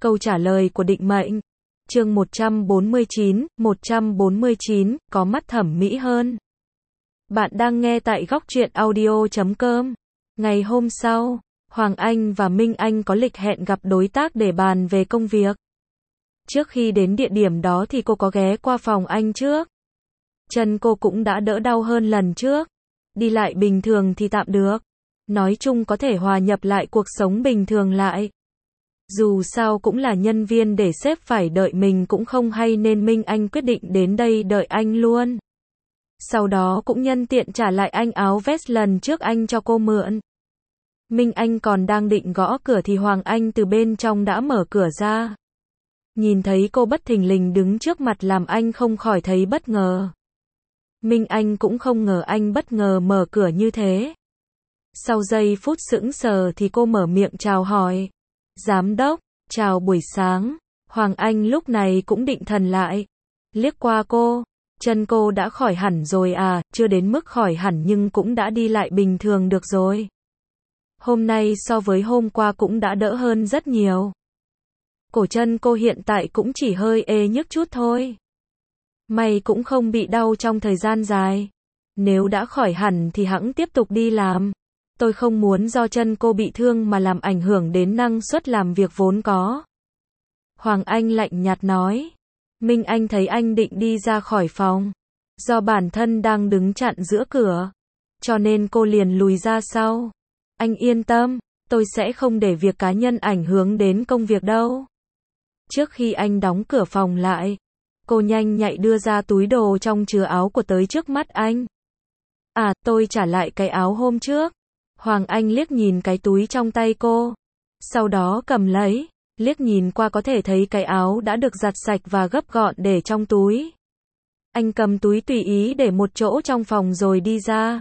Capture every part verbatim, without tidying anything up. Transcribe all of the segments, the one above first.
Câu trả lời của định mệnh. Chương một trăm bốn mươi chín, một trăm bốn mươi chín, có mắt thẩm mỹ hơn. Bạn đang nghe tại góc truyện audio chấm com. Ngày hôm sau, Hoàng Anh và Minh Anh có lịch hẹn gặp đối tác để bàn về công việc. Trước khi đến địa điểm đó thì cô có ghé qua phòng anh trước. Chân cô cũng đã đỡ đau hơn lần trước. Đi lại bình thường thì tạm được. Nói chung có thể hòa nhập lại cuộc sống bình thường lại. Dù sao cũng là nhân viên để sếp phải đợi mình cũng không hay nên Minh Anh quyết định đến đây đợi anh luôn. Sau đó cũng nhân tiện trả lại anh áo vest lần trước anh cho cô mượn. Minh Anh còn đang định gõ cửa thì Hoàng Anh từ bên trong đã mở cửa ra. Nhìn thấy cô bất thình lình đứng trước mặt làm anh không khỏi thấy bất ngờ. Minh Anh cũng không ngờ anh bất ngờ mở cửa như thế. Sau giây phút sững sờ thì cô mở miệng chào hỏi. Giám đốc, chào buổi sáng. Hoàng Anh lúc này cũng định thần lại. Liếc qua cô, chân cô đã khỏi hẳn rồi à, chưa đến mức khỏi hẳn nhưng cũng đã đi lại bình thường được rồi. Hôm nay so với hôm qua cũng đã đỡ hơn rất nhiều. Cổ chân cô hiện tại cũng chỉ hơi ê nhức chút thôi. May cũng không bị đau trong thời gian dài. Nếu đã khỏi hẳn thì hẵng tiếp tục đi làm. Tôi không muốn do chân cô bị thương mà làm ảnh hưởng đến năng suất làm việc vốn có. Hoàng Anh lạnh nhạt nói. Minh Anh thấy anh định đi ra khỏi phòng. Do bản thân đang đứng chặn giữa cửa. Cho nên cô liền lùi ra sau. Anh yên tâm, tôi sẽ không để việc cá nhân ảnh hưởng đến công việc đâu. Trước khi anh đóng cửa phòng lại, cô nhanh nhạy đưa ra túi đồ trong chứa áo của tới trước mắt anh. À, tôi trả lại cái áo hôm trước. Hoàng Anh liếc nhìn cái túi trong tay cô. Sau đó cầm lấy, liếc nhìn qua có thể thấy cái áo đã được giặt sạch và gấp gọn để trong túi. Anh cầm túi tùy ý để một chỗ trong phòng rồi đi ra.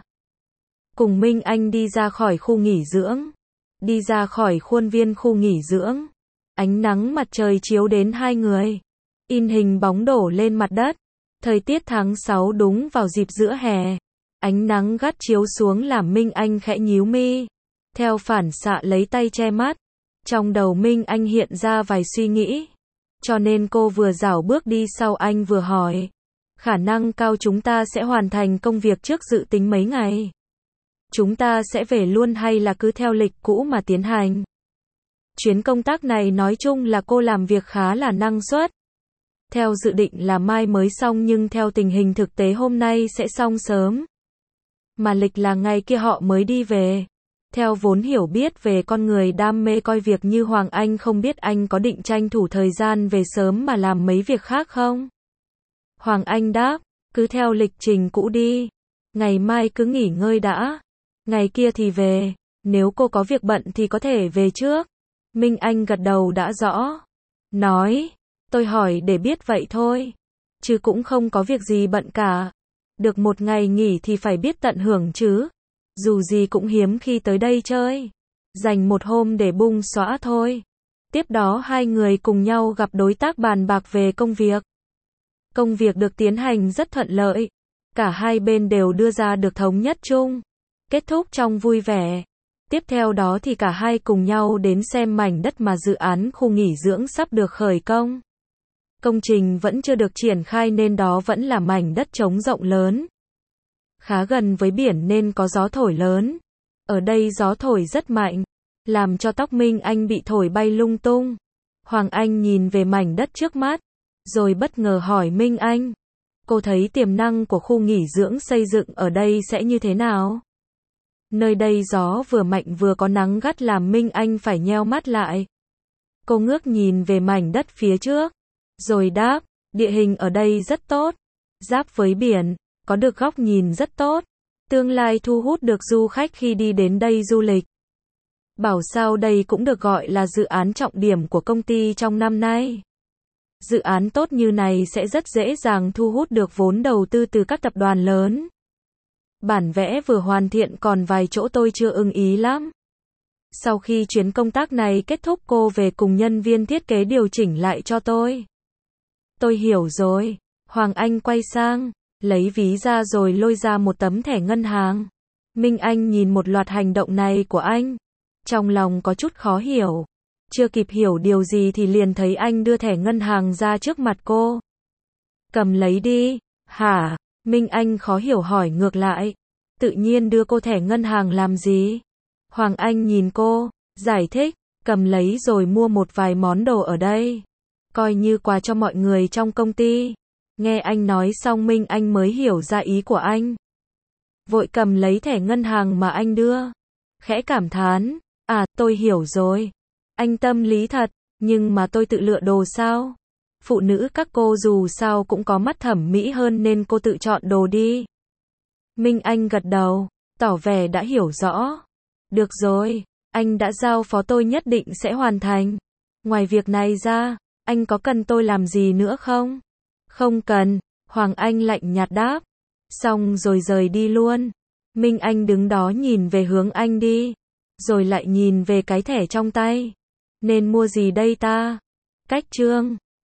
Cùng Minh Anh đi ra khỏi khu nghỉ dưỡng. Đi ra khỏi khuôn viên khu nghỉ dưỡng. Ánh nắng mặt trời chiếu đến hai người. In hình bóng đổ lên mặt đất. Thời tiết tháng sáu đúng vào dịp giữa hè. Ánh nắng gắt chiếu xuống làm Minh Anh khẽ nhíu mi. Theo phản xạ lấy tay che mắt. Trong đầu Minh Anh hiện ra vài suy nghĩ. Cho nên cô vừa dảo bước đi sau anh vừa hỏi. Khả năng cao chúng ta sẽ hoàn thành công việc trước dự tính mấy ngày. Chúng ta sẽ về luôn hay là cứ theo lịch cũ mà tiến hành? Chuyến công tác này nói chung là cô làm việc khá là năng suất. Theo dự định là mai mới xong nhưng theo tình hình thực tế hôm nay sẽ xong sớm. Mà lịch là ngày kia họ mới đi về. Theo vốn hiểu biết về con người đam mê coi việc như Hoàng Anh không biết anh có định tranh thủ thời gian về sớm mà làm mấy việc khác không? Hoàng Anh đáp, cứ theo lịch trình cũ đi. Ngày mai cứ nghỉ ngơi đã. Ngày kia thì về. Nếu cô có việc bận thì có thể về trước. Minh Anh gật đầu đã rõ. Nói, tôi hỏi để biết vậy thôi. Chứ cũng không có việc gì bận cả. Được một ngày nghỉ thì phải biết tận hưởng chứ. Dù gì cũng hiếm khi tới đây chơi. Dành một hôm để bung xõa thôi. Tiếp đó hai người cùng nhau gặp đối tác bàn bạc về công việc. Công việc được tiến hành rất thuận lợi. Cả hai bên đều đưa ra được thống nhất chung. Kết thúc trong vui vẻ. Tiếp theo đó thì cả hai cùng nhau đến xem mảnh đất mà dự án khu nghỉ dưỡng sắp được khởi công. Công trình vẫn chưa được triển khai nên đó vẫn là mảnh đất trống rộng lớn. Khá gần với biển nên có gió thổi lớn. Ở đây gió thổi rất mạnh, làm cho tóc Minh Anh bị thổi bay lung tung. Hoàng Anh nhìn về mảnh đất trước mắt, rồi bất ngờ hỏi Minh Anh. Cô thấy tiềm năng của khu nghỉ dưỡng xây dựng ở đây sẽ như thế nào? Nơi đây gió vừa mạnh vừa có nắng gắt làm Minh Anh phải nheo mắt lại. Cô ngước nhìn về mảnh đất phía trước, rồi đáp, địa hình ở đây rất tốt, giáp với biển, có được góc nhìn rất tốt, tương lai thu hút được du khách khi đi đến đây du lịch. Bảo sao đây cũng được gọi là dự án trọng điểm của công ty trong năm nay. Dự án tốt như này sẽ rất dễ dàng thu hút được vốn đầu tư từ các tập đoàn lớn. Bản vẽ vừa hoàn thiện còn vài chỗ tôi chưa ưng ý lắm. Sau khi chuyến công tác này kết thúc cô về cùng nhân viên thiết kế điều chỉnh lại cho tôi. Tôi hiểu rồi. Hoàng Anh quay sang, lấy ví ra rồi lôi ra một tấm thẻ ngân hàng. Minh Anh nhìn một loạt hành động này của anh. Trong lòng có chút khó hiểu. Chưa kịp hiểu điều gì thì liền thấy anh đưa thẻ ngân hàng ra trước mặt cô. Cầm lấy đi. Hả? Minh Anh khó hiểu hỏi ngược lại. Tự nhiên đưa cô thẻ ngân hàng làm gì? Hoàng Anh nhìn cô, giải thích, cầm lấy rồi mua một vài món đồ ở đây. Coi như quà cho mọi người trong công ty. Nghe anh nói xong Minh Anh mới hiểu ra ý của anh. Vội cầm lấy thẻ ngân hàng mà anh đưa. Khẽ cảm thán, à tôi hiểu rồi. Anh tâm lý thật, nhưng mà tôi tự lựa đồ sao? Phụ nữ các cô dù sao cũng có mắt thẩm mỹ hơn nên cô tự chọn đồ đi. Minh Anh gật đầu, tỏ vẻ đã hiểu rõ. Được rồi, anh đã giao phó tôi nhất định sẽ hoàn thành. Ngoài việc này ra, anh có cần tôi làm gì nữa không? Không cần, Hoàng Anh lạnh nhạt đáp. Xong rồi rời đi luôn. Minh Anh đứng đó nhìn về hướng anh đi, rồi lại nhìn về cái thẻ trong tay. Nên mua gì đây ta? Cách chương